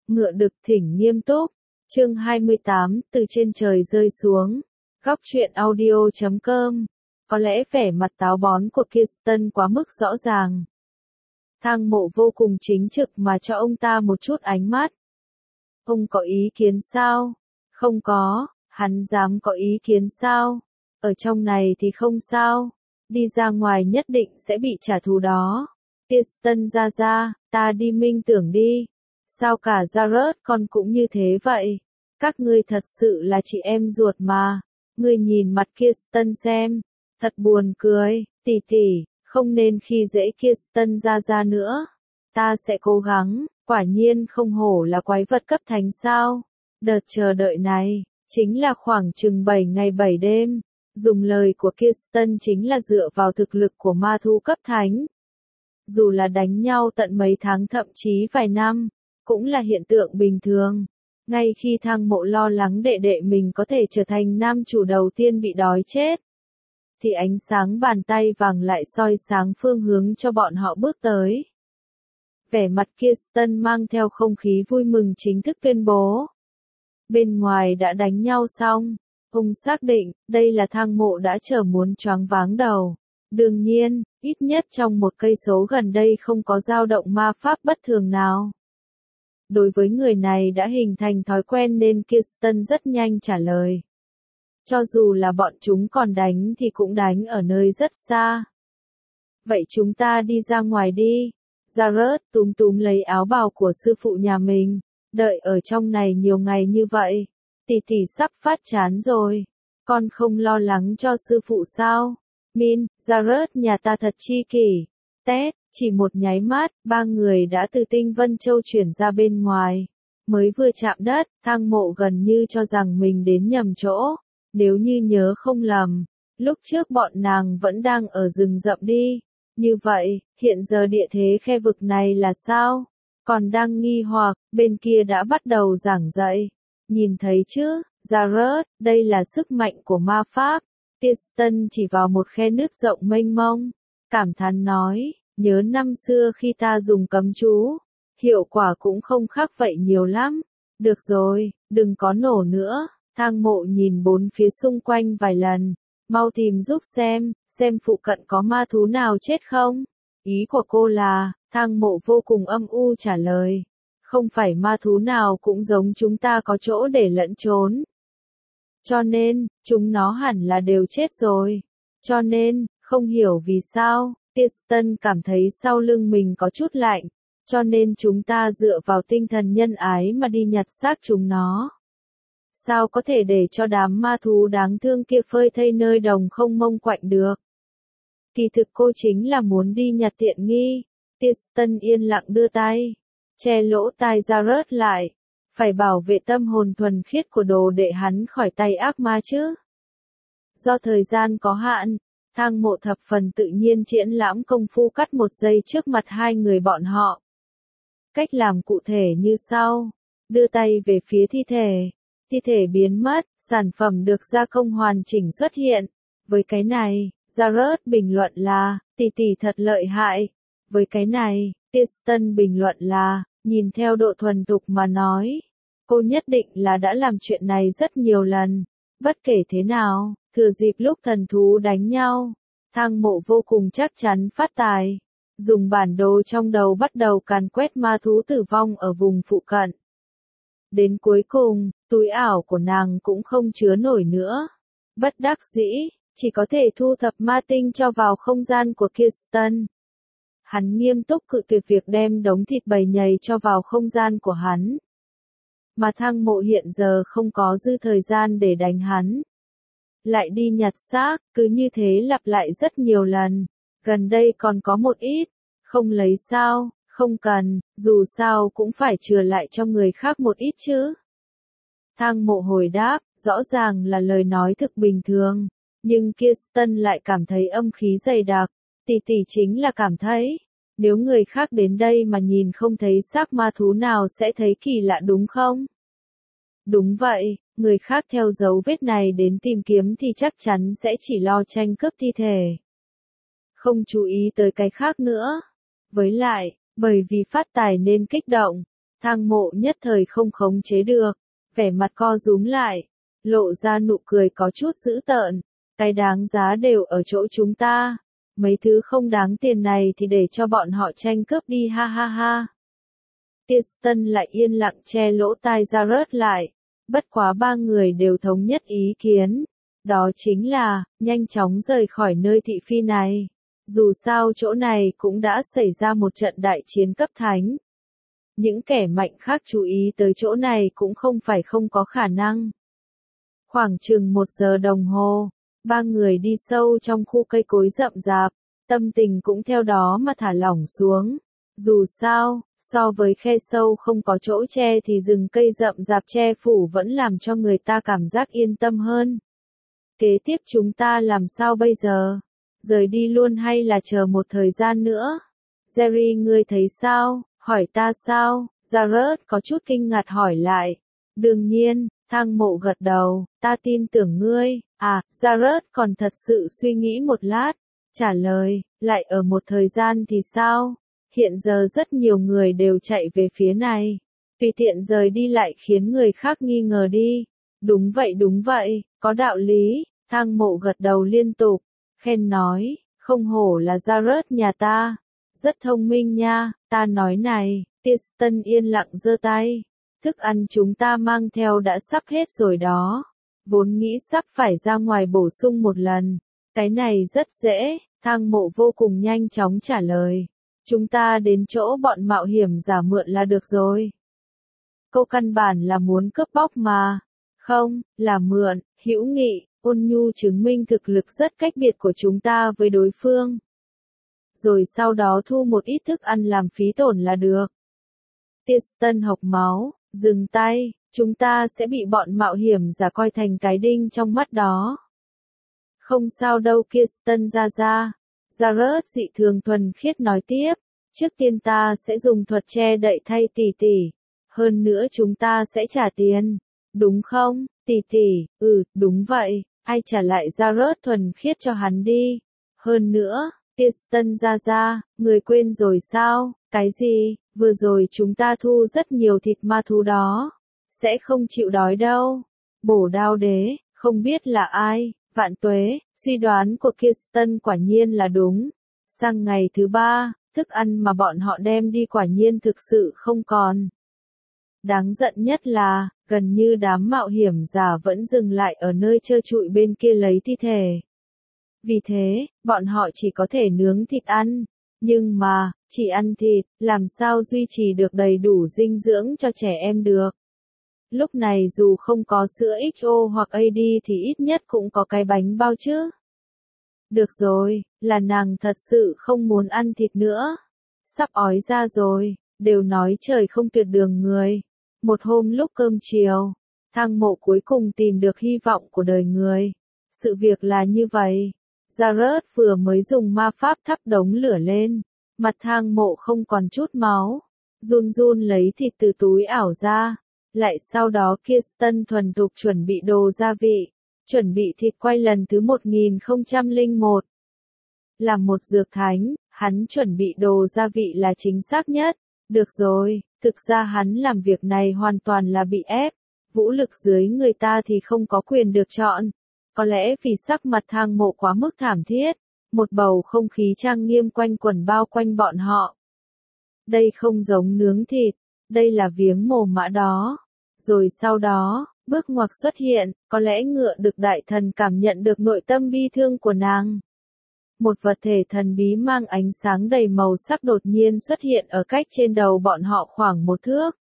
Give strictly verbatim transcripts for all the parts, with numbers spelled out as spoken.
Ngựa đực thỉnh nghiêm túc. Chương hai mươi tám, từ trên trời rơi xuống. Góc truyện audio chấm com. Có lẽ vẻ mặt táo bón của Kirsten quá mức rõ ràng. Thang Mộ vô cùng chính trực mà cho ông ta một chút ánh mắt. Ông có ý kiến sao? Không có, hắn dám có ý kiến sao? Ở trong này thì không sao. Đi ra ngoài nhất định sẽ bị trả thù đó. Kirsten ra ra, ta đi minh tưởng đi. Sao cả Jared con cũng như thế vậy? Các ngươi thật sự là chị em ruột mà. Ngươi nhìn mặt Kirsten xem. Thật buồn cười, tỷ tỷ, không nên khi dễ Kirsten ra ra nữa. Ta sẽ cố gắng, quả nhiên không hổ là quái vật cấp thánh sao. Đợt chờ đợi này, chính là khoảng chừng bảy ngày bảy đêm. Dùng lời của Kirsten chính là dựa vào thực lực của ma thú cấp thánh. Dù là đánh nhau tận mấy tháng thậm chí vài năm, cũng là hiện tượng bình thường. Ngay khi Thang Mộ lo lắng đệ đệ mình có thể trở thành nam chủ đầu tiên bị đói chết, thì ánh sáng bàn tay vàng lại soi sáng phương hướng cho bọn họ bước tới. Vẻ mặt Kirsten mang theo không khí vui mừng chính thức tuyên bố. Bên ngoài đã đánh nhau xong, ông xác định, đây là Thang Mộ đã chờ muốn choáng váng đầu. Đương nhiên, ít nhất trong một cây số gần đây không có dao động ma pháp bất thường nào. Đối với người này đã hình thành thói quen nên Kirsten rất nhanh trả lời. Cho dù là bọn chúng còn đánh thì cũng đánh ở nơi rất xa. Vậy chúng ta đi ra ngoài đi. Jared túm túm lấy áo bào của sư phụ nhà mình. Đợi ở trong này nhiều ngày như vậy. Tỷ tỷ sắp phát chán rồi. Con không lo lắng cho sư phụ sao? Min, Jared nhà ta thật chi kỷ. Tét, chỉ một nháy mắt, ba người đã từ Tinh Vân Châu chuyển ra bên ngoài. Mới vừa chạm đất, Thang Mộ gần như cho rằng mình đến nhầm chỗ. Nếu như nhớ không lầm, lúc trước bọn nàng vẫn đang ở rừng rậm đi. Như vậy, hiện giờ địa thế khe vực này là sao? Còn đang nghi hoặc, bên kia đã bắt đầu giảng dạy. Nhìn thấy chứ, Jared, đây là sức mạnh của ma pháp. Kirsten chỉ vào một khe nước rộng mênh mông. Cảm thán nói, nhớ năm xưa khi ta dùng cấm chú. Hiệu quả cũng không khác vậy nhiều lắm. Được rồi, đừng có nổ nữa. Thang Mộ nhìn bốn phía xung quanh vài lần. Mau tìm giúp xem, xem phụ cận có ma thú nào chết không? Ý của cô là, Thang Mộ vô cùng âm u trả lời. Không phải ma thú nào cũng giống chúng ta có chỗ để lẫn trốn. Cho nên, chúng nó hẳn là đều chết rồi. Cho nên, không hiểu vì sao, Kirsten cảm thấy sau lưng mình có chút lạnh. Cho nên chúng ta dựa vào tinh thần nhân ái mà đi nhặt xác chúng nó. Sao có thể để cho đám ma thú đáng thương kia phơi thây nơi đồng không mông quạnh được? Kỳ thực cô chính là muốn đi nhặt tiện nghi. Kirsten yên lặng đưa tay, che lỗ tai Jared lại. Phải bảo vệ tâm hồn thuần khiết của đồ đệ hắn khỏi tay ác ma chứ. Do thời gian có hạn, Thang Mộ thập phần tự nhiên triển lãm công phu cắt một giây trước mặt hai người bọn họ. Cách làm cụ thể như sau. Đưa tay về phía thi thể. Thi thể biến mất, sản phẩm được gia công hoàn chỉnh xuất hiện. Với cái này, Jared bình luận là, tỷ tỷ thật lợi hại. Với cái này, Kirsten bình luận là, nhìn theo độ thuần thục mà nói. Cô nhất định là đã làm chuyện này rất nhiều lần. Bất kể thế nào, thừa dịp lúc thần thú đánh nhau, Thang Mộ vô cùng chắc chắn phát tài. Dùng bản đồ trong đầu bắt đầu càn quét ma thú tử vong ở vùng phụ cận. Đến cuối cùng, túi ảo của nàng cũng không chứa nổi nữa. Bất đắc dĩ, chỉ có thể thu thập ma tinh cho vào không gian của Kirsten. Hắn nghiêm túc cự tuyệt việc đem đống thịt bầy nhầy cho vào không gian của hắn. Mà Thang Mộ hiện giờ không có dư thời gian để đánh hắn. Lại đi nhặt xác, cứ như thế lặp lại rất nhiều lần. Gần đây còn có một ít. Không lấy sao, không cần, dù sao cũng phải chừa lại cho người khác một ít chứ. Thang Mộ hồi đáp, rõ ràng là lời nói thực bình thường. Nhưng Kirsten lại cảm thấy âm khí dày đặc. Tỷ tỷ chính là cảm thấy, nếu người khác đến đây mà nhìn không thấy xác ma thú nào sẽ thấy kỳ lạ đúng không? Đúng vậy, người khác theo dấu vết này đến tìm kiếm thì chắc chắn sẽ chỉ lo tranh cướp thi thể. Không chú ý tới cái khác nữa. Với lại, bởi vì phát tài nên kích động, Thang Mộ nhất thời không khống chế được, vẻ mặt co rúm lại, lộ ra nụ cười có chút dữ tợn. Cái đáng giá đều ở chỗ chúng ta, mấy thứ không đáng tiền này thì để cho bọn họ tranh cướp đi ha ha ha. Kirsten lại yên lặng che lỗ tai Jared lại, bất quá ba người đều thống nhất ý kiến, đó chính là, nhanh chóng rời khỏi nơi thị phi này. Dù sao chỗ này cũng đã xảy ra một trận đại chiến cấp thánh. Những kẻ mạnh khác chú ý tới chỗ này cũng không phải không có khả năng. Khoảng chừng một giờ đồng hồ, ba người đi sâu trong khu cây cối rậm rạp, tâm tình cũng theo đó mà thả lỏng xuống. Dù sao, so với khe sâu không có chỗ che thì rừng cây rậm rạp che phủ vẫn làm cho người ta cảm giác yên tâm hơn. Kế tiếp chúng ta làm sao bây giờ? Rời đi luôn hay là chờ một thời gian nữa? Jerry ngươi thấy sao? Hỏi ta sao? Jared có chút kinh ngạc hỏi lại. Đương nhiên, Thang Mộ gật đầu, ta tin tưởng ngươi. À, Jared còn thật sự suy nghĩ một lát, trả lời, lại ở một thời gian thì sao? Hiện giờ rất nhiều người đều chạy về phía này. Tùy tiện rời đi lại khiến người khác nghi ngờ đi. Đúng vậy đúng vậy, có đạo lý. Thang Mộ gật đầu liên tục, khen nói, không hổ là Jared nhà ta. Rất thông minh nha, ta nói này. Kirsten yên lặng giơ tay. Thức ăn chúng ta mang theo đã sắp hết rồi đó. Vốn nghĩ sắp phải ra ngoài bổ sung một lần. Cái này rất dễ, Thang Mộ vô cùng nhanh chóng trả lời. Chúng ta đến chỗ bọn mạo hiểm giả mượn là được rồi. Câu căn bản là muốn cướp bóc mà. Không, là mượn, hữu nghị, ôn nhu chứng minh thực lực rất cách biệt của chúng ta với đối phương. Rồi sau đó thu một ít thức ăn làm phí tổn là được. Kirsten hộc máu, dừng tay, chúng ta sẽ bị bọn mạo hiểm giả coi thành cái đinh trong mắt đó. Không sao đâu Kirsten ra ra. Jared dị thường thuần khiết nói tiếp, trước tiên ta sẽ dùng thuật che đậy thay tỷ tỷ, hơn nữa chúng ta sẽ trả tiền, đúng không, tỷ tỷ, ừ, đúng vậy, ai trả lại Jared thuần khiết cho hắn đi, hơn nữa, Kirsten ra ra, người quên rồi sao, cái gì, vừa rồi chúng ta thu rất nhiều thịt ma thú đó, sẽ không chịu đói đâu, bổ đao đế, không biết là ai. Vạn tuế, suy đoán của Kirsten quả nhiên là đúng. Sang ngày thứ ba, thức ăn mà bọn họ đem đi quả nhiên thực sự không còn. Đáng giận nhất là, gần như đám mạo hiểm giả vẫn dừng lại ở nơi trơ trụi bên kia lấy thi thể. Vì thế, bọn họ chỉ có thể nướng thịt ăn. Nhưng mà, chỉ ăn thịt, làm sao duy trì được đầy đủ dinh dưỡng cho trẻ em được. Lúc này dù không có sữa ích o hoặc a đê thì ít nhất cũng có cái bánh bao chứ. Được rồi, là nàng thật sự không muốn ăn thịt nữa. Sắp ói ra rồi, đều nói trời không tuyệt đường người. Một hôm lúc cơm chiều, Thang Mộ cuối cùng tìm được hy vọng của đời người. Sự việc là như vậy. Jared vừa mới dùng ma pháp thắp đống lửa lên. Mặt Thang Mộ không còn chút máu. Run run lấy thịt từ túi ảo ra. Lại sau đó Kirsten thuần thục chuẩn bị đồ gia vị, chuẩn bị thịt quay lần thứ một nghìn không trăm lẻ một. Là một dược thánh, hắn chuẩn bị đồ gia vị là chính xác nhất. Được rồi, thực ra hắn làm việc này hoàn toàn là bị ép. Vũ lực dưới người ta thì không có quyền được chọn. Có lẽ vì sắc mặt Thang Mộ quá mức thảm thiết, một bầu không khí trang nghiêm quanh quẩn bao quanh bọn họ. Đây không giống nướng thịt, đây là viếng mồ mã đó. Rồi sau đó, bước ngoặt xuất hiện, có lẽ ngựa được đại thần cảm nhận được nội tâm bi thương của nàng. Một vật thể thần bí mang ánh sáng đầy màu sắc đột nhiên xuất hiện ở cách trên đầu bọn họ khoảng một thước.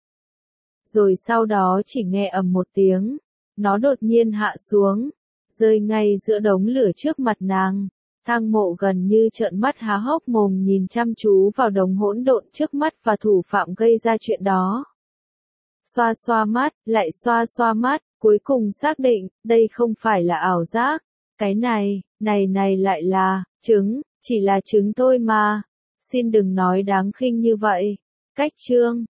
Rồi sau đó chỉ nghe ầm một tiếng, nó đột nhiên hạ xuống, rơi ngay giữa đống lửa trước mặt nàng. Thang Mộ gần như trợn mắt há hốc mồm nhìn chăm chú vào đống hỗn độn trước mắt và thủ phạm gây ra chuyện đó. Xoa xoa mắt, lại xoa xoa mắt, cuối cùng xác định, đây không phải là ảo giác. Cái này, này này lại là, trứng, chỉ là trứng thôi mà. Xin đừng nói đáng khinh như vậy. Cách chương.